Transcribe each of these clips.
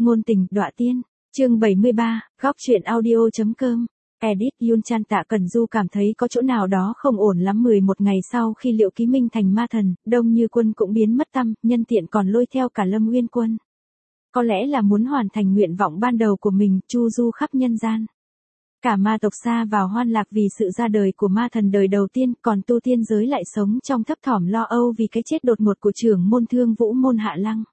Ngôn tình, đọa tiên. Chương 73, góc truyện audio.com. Edit Yunchan. Tạ Cẩn Du cảm thấy có chỗ nào đó không ổn lắm. 11 ngày sau khi Liệu Ký Minh thành ma thần, Đông Như Quân cũng biến mất tăm, nhân tiện còn lôi theo cả Lâm Uyên Quân. Có lẽ là muốn hoàn thành nguyện vọng ban đầu của mình, chu du khắp nhân gian. Cả ma tộc xa vào hoan lạc vì sự ra đời của ma thần đời đầu tiên, còn tu tiên giới lại sống trong thấp thỏm lo âu vì cái chết đột ngột của trưởng môn Thương Vũ môn Hạ Lăng.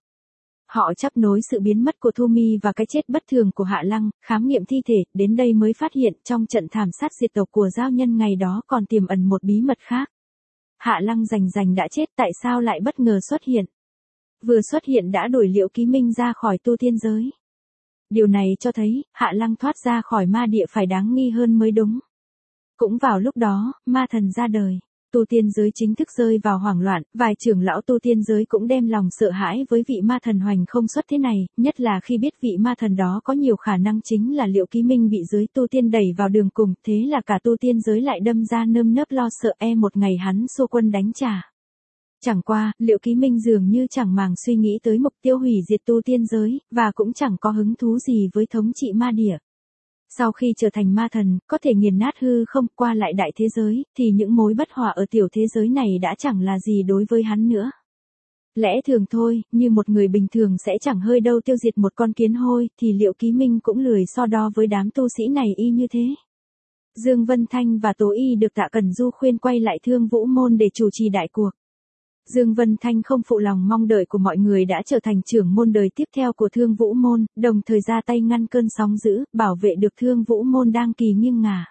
Họ chấp nối sự biến mất của Thu Mi và cái chết bất thường của Hạ Lăng, khám nghiệm thi thể, đến đây mới phát hiện trong trận thảm sát diệt tộc của giao nhân ngày đó còn tiềm ẩn một bí mật khác. Hạ Lăng rành đã chết, tại sao lại bất ngờ xuất hiện? Vừa xuất hiện đã đuổi Liệu Ký Minh ra khỏi tu tiên giới. Điều này cho thấy, Hạ Lăng thoát ra khỏi ma địa phải đáng nghi hơn mới đúng. Cũng vào lúc đó, ma thần ra đời. Tu tiên giới chính thức rơi vào hoảng loạn, vài trưởng lão tu tiên giới cũng đem lòng sợ hãi với vị ma thần hoành không xuất thế này, nhất là khi biết vị ma thần đó có nhiều khả năng chính là Liệu Ký Minh bị giới tu tiên đẩy vào đường cùng, thế là cả tu tiên giới lại đâm ra nơm nớp lo sợ một ngày hắn xô quân đánh trả. Chẳng qua, Liệu Ký Minh dường như chẳng màng suy nghĩ tới mục tiêu hủy diệt tu tiên giới, và cũng chẳng có hứng thú gì với thống trị ma địa. Sau khi trở thành ma thần, có thể nghiền nát hư không qua lại đại thế giới, thì những mối bất hòa ở tiểu thế giới này đã chẳng là gì đối với hắn nữa. Lẽ thường thôi, như một người bình thường sẽ chẳng hơi đâu tiêu diệt một con kiến hôi, thì Liệu Ký Minh cũng lười so đo với đám tu sĩ này y như thế. Dương Vân Thanh và Tố Y được Tạ Cẩn Du khuyên quay lại Thương Vũ môn để chủ trì đại cuộc. Dương Vân Thanh không phụ lòng mong đợi của mọi người đã trở thành trưởng môn đời tiếp theo của Thương Vũ môn, đồng thời ra tay ngăn cơn sóng dữ, bảo vệ được Thương Vũ môn đang kỳ nghiêng ngả.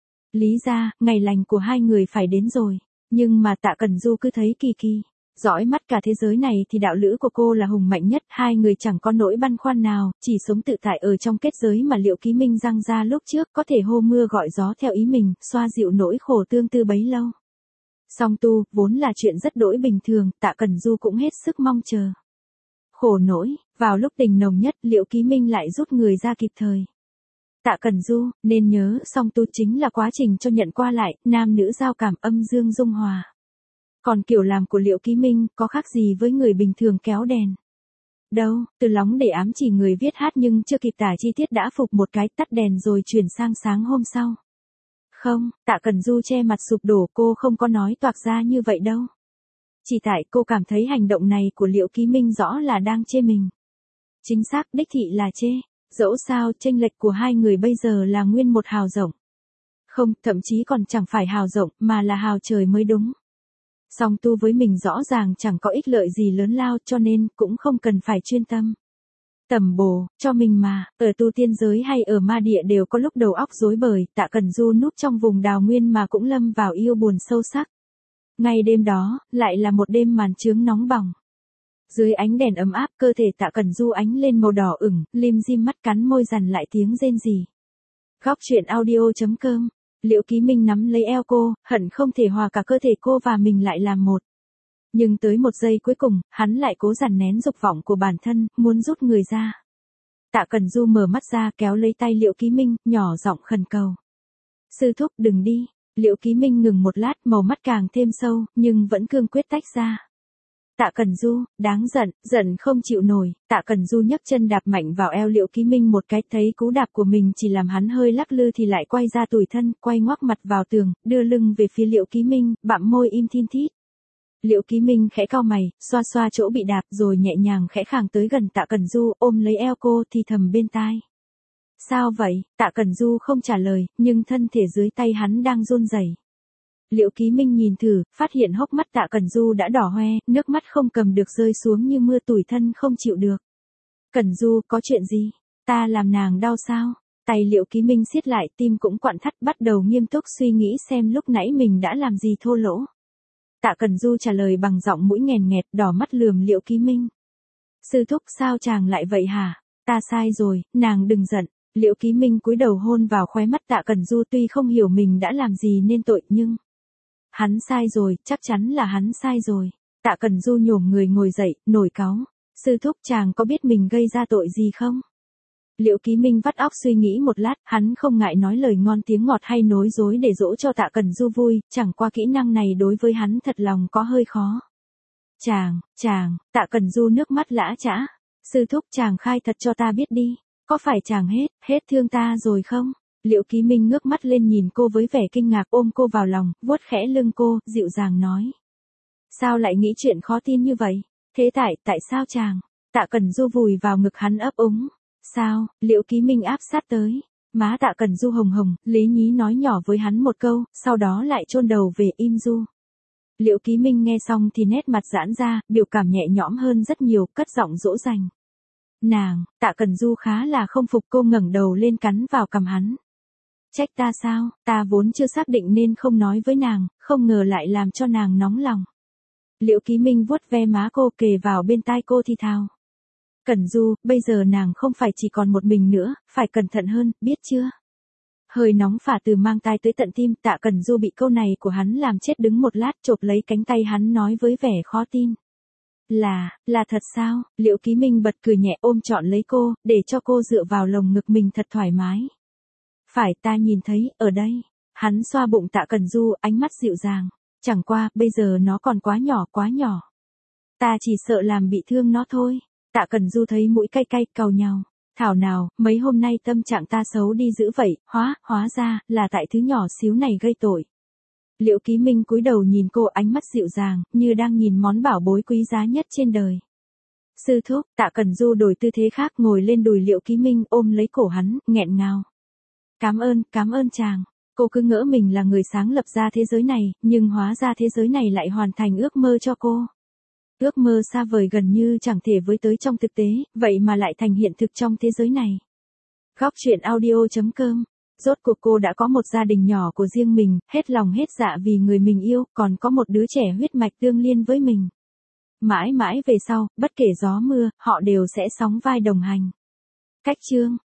Lý ra, ngày lành của hai người phải đến rồi, nhưng mà Tạ Cẩn Du cứ thấy kỳ. Dõi mắt cả thế giới này thì đạo lữ của cô là hùng mạnh nhất, hai người chẳng có nỗi băn khoăn nào, chỉ sống tự tại ở trong kết giới mà Liệu Ký Minh răng ra lúc trước, có thể hô mưa gọi gió theo ý mình, xoa dịu nỗi khổ tương tư bấy lâu. Song tu, vốn là chuyện rất đỗi bình thường, Tạ Cẩn Du cũng hết sức mong chờ. Khổ nỗi, vào lúc tình nồng nhất, Liệu Ký Minh lại rút người ra kịp thời. Tạ Cẩn Du, nên nhớ, song tu chính là quá trình cho nhận qua lại, nam nữ giao cảm, âm dương dung hòa. Còn kiểu làm của Liệu Ký Minh, có khác gì với người bình thường kéo đèn. Đâu, từ lóng để ám chỉ người viết hát nhưng chưa kịp tả chi tiết đã phục một cái, tắt đèn rồi chuyển sang sáng hôm sau. Không, Tạ Cẩn Du che mặt sụp đổ, cô không có nói toạc ra như vậy đâu. Chỉ tại cô cảm thấy hành động này của Liệu Ký Minh rõ là đang chê mình. Chính xác, đích thị là chê. Dẫu sao, chênh lệch của hai người bây giờ là nguyên một hào rộng. Không, thậm chí còn chẳng phải hào rộng, mà là hào trời mới đúng. Song tu với mình rõ ràng chẳng có ích lợi gì lớn lao, cho nên cũng không cần phải chuyên tâm. Tầm bổ, cho mình mà, ở tu tiên giới hay ở ma địa đều có lúc đầu óc rối bời, Tạ Cẩn Du núp trong vùng đào nguyên mà cũng lâm vào yêu buồn sâu sắc. Ngay đêm đó, lại là một đêm màn chướng nóng bỏng. Dưới ánh đèn ấm áp, cơ thể Tạ Cẩn Du ánh lên màu đỏ ửng, lim dim mắt cắn môi dằn lại tiếng rên rỉ. Góc truyện audio.com. Liệu Ký Minh nắm lấy eo cô, hận không thể hòa cả cơ thể cô và mình lại làm một. Nhưng tới một giây cuối cùng, hắn lại cố dằn nén dục vọng của bản thân, muốn rút người ra. Tạ Cẩn Du mở mắt ra kéo lấy tay Liệu Ký Minh, nhỏ giọng khẩn cầu. Sư thúc đừng đi. Liệu Ký Minh ngừng một lát, màu mắt càng thêm sâu, nhưng vẫn cương quyết tách ra. Tạ Cẩn Du, đáng giận, giận không chịu nổi. Tạ Cẩn Du nhấc chân đạp mạnh vào eo Liệu Ký Minh một cái, thấy cú đạp của mình chỉ làm hắn hơi lắc lư thì lại quay ra tủi thân, quay ngoắc mặt vào tường, đưa lưng về phía Liệu Ký Minh, bặm môi im thin thít. Liệu Ký Minh khẽ cau mày, xoa xoa chỗ bị đạp rồi nhẹ nhàng khẽ khàng tới gần Tạ Cẩn Du, ôm lấy eo cô thì thầm bên tai. Sao vậy? Tạ Cẩn Du không trả lời, nhưng thân thể dưới tay hắn đang run rẩy. Liệu Ký Minh nhìn thử, phát hiện hốc mắt Tạ Cẩn Du đã đỏ hoe, nước mắt không cầm được rơi xuống như mưa, tủi thân không chịu được. Cẩn Du, có chuyện gì? Ta làm nàng đau sao? Tay Liệu Ký Minh siết lại, tim cũng quặn thắt, bắt đầu nghiêm túc suy nghĩ xem lúc nãy mình đã làm gì thô lỗ. Tạ Cẩn Du trả lời bằng giọng mũi nghèn nghẹt, đỏ mắt lườm Liệu Ký Minh. Sư thúc, sao chàng lại vậy hả? Ta sai rồi, nàng đừng giận. Liệu Ký Minh cúi đầu hôn vào khóe mắt Tạ Cẩn Du, tuy không hiểu mình đã làm gì nên tội nhưng hắn sai rồi, chắc chắn là hắn sai rồi. Tạ Cẩn Du nhổm người ngồi dậy, nổi cáu. Sư thúc, chàng có biết mình gây ra tội gì không? Liệu Ký Minh vắt óc suy nghĩ một lát, hắn không ngại nói lời ngon tiếng ngọt hay nói dối để dỗ cho Tạ Cẩn Du vui, chẳng qua kỹ năng này đối với hắn thật lòng có hơi khó. Chàng, Tạ Cẩn Du nước mắt lã chã. Sư thúc chàng khai thật cho ta biết đi, có phải chàng hết thương ta rồi không? Liệu Ký Minh ngước mắt lên nhìn cô với vẻ kinh ngạc, ôm cô vào lòng, vuốt khẽ lưng cô, dịu dàng nói. Sao lại nghĩ chuyện khó tin như vậy? Thế tại sao chàng? Tạ Cẩn Du vùi vào ngực hắn ấp úng. Sao? Liệu Ký Minh áp sát tới. Má Tạ Cẩn Du hồng hồng, lý nhí nói nhỏ với hắn một câu, sau đó lại chôn đầu về im ru. Liệu Ký Minh nghe xong thì nét mặt giãn ra, biểu cảm nhẹ nhõm hơn rất nhiều, cất giọng dỗ dành. Nàng, Tạ Cẩn Du khá là không phục, cô ngẩng đầu lên cắn vào cằm hắn. Trách ta sao, ta vốn chưa xác định nên không nói với nàng, không ngờ lại làm cho nàng nóng lòng. Liệu Ký Minh vuốt ve má cô, kề vào bên tai cô thì thào. Cẩn Du, bây giờ nàng không phải chỉ còn một mình nữa, phải cẩn thận hơn, biết chưa? Hơi nóng phả từ mang tai tới tận tim, Tạ Cẩn Du bị câu này của hắn làm chết đứng một lát, chộp lấy cánh tay hắn nói với vẻ khó tin. Là thật sao? Liệu Ký Minh bật cười nhẹ, ôm trọn lấy cô, để cho cô dựa vào lồng ngực mình thật thoải mái. Phải, ta nhìn thấy, ở đây. Hắn xoa bụng Tạ Cẩn Du, ánh mắt dịu dàng. Chẳng qua, bây giờ nó còn quá nhỏ. Ta chỉ sợ làm bị thương nó thôi. Tạ Cẩn Du thấy mũi cay cay, cau nhàu. Thảo nào, mấy hôm nay tâm trạng ta xấu đi dữ vậy, hóa ra, là tại thứ nhỏ xíu này gây tội. Liệu Ký Minh cúi đầu nhìn cô, ánh mắt dịu dàng, như đang nhìn món bảo bối quý giá nhất trên đời. Sư thúc, Tạ Cẩn Du đổi tư thế khác, ngồi lên đùi Liệu Ký Minh, ôm lấy cổ hắn, nghẹn ngào. Cảm ơn chàng. Cô cứ ngỡ mình là người sáng lập ra thế giới này, nhưng hóa ra thế giới này lại hoàn thành ước mơ cho cô. Ước mơ xa vời gần như chẳng thể với tới trong thực tế, vậy mà lại thành hiện thực trong thế giới này. Góc truyện audio.com. Rốt cuộc cô đã có một gia đình nhỏ của riêng mình, hết lòng hết dạ vì người mình yêu, còn có một đứa trẻ huyết mạch tương liên với mình. Mãi mãi về sau, bất kể gió mưa, họ đều sẽ sóng vai đồng hành. Cách chương